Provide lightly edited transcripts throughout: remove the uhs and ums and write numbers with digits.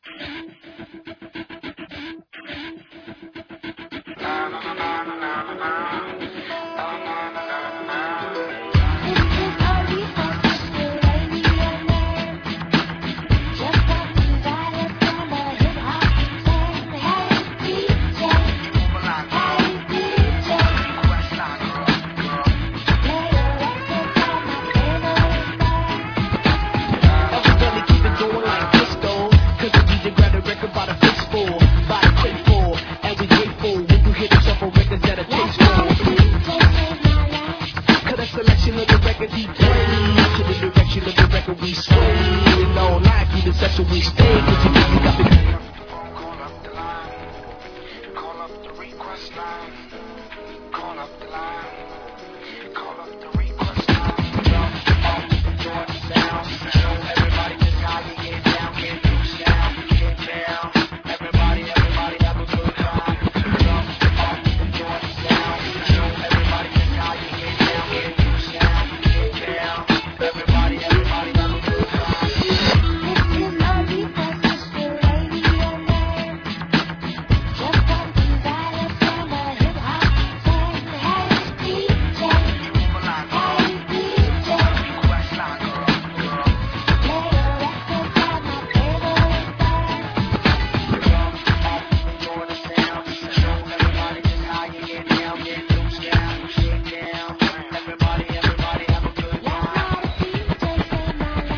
Selection of the record he plays to the direction of the record we sway. And all night through the session we stay. Cause you got the call up the line. Call up the request line. Call up the line. Call up the request line. Jump up, join the sound. Show everybody just how you get down. Get loose now, get down. Everybody have a good time. Jump up, join the sound. Show everybody just how you get down. Get loose now, get down. Everybody have a good time. This is our request, Mr. Radio Man. Jump up and dial us on the hip hop fan. Hey DJ, hey DJ, Request line, girl. play a record by my favorite band. Jump up, join the sound. Show everybody just how you get down. Get loose now, get down. Everybody have a good Last time. night a DJ saved my life.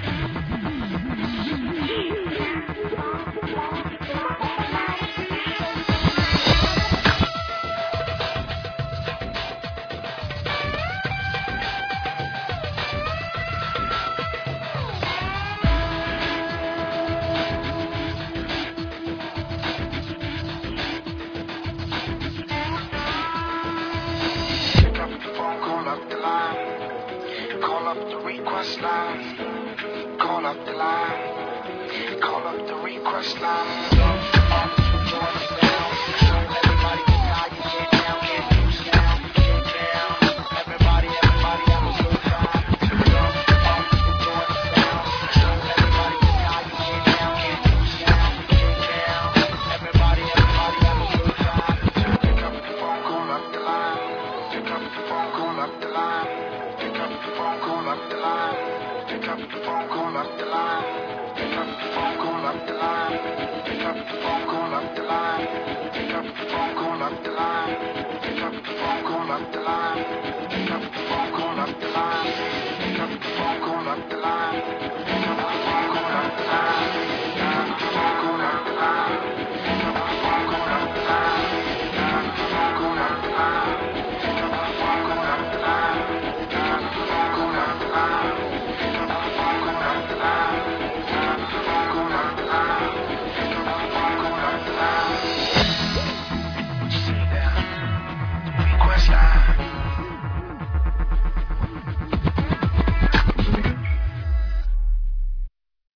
Pick up the phone, call up the line. Call up the request line. Call up the line. Call up the request line. Jump up, join the sound. Show everybody just how you get down. Get loose now, get down. Everybody have a good time. Jump up, join the sound. Show everybody just how you get down. Get loose now, get down. Everybody have a good time. Pick up the phone, call up the line. Pick up the phone, call up the line. Pick up the phone, call up the line. Pick up the phone, call up the line. Pick up the phone, call up the line. Pick up the phone, call up the line. Pick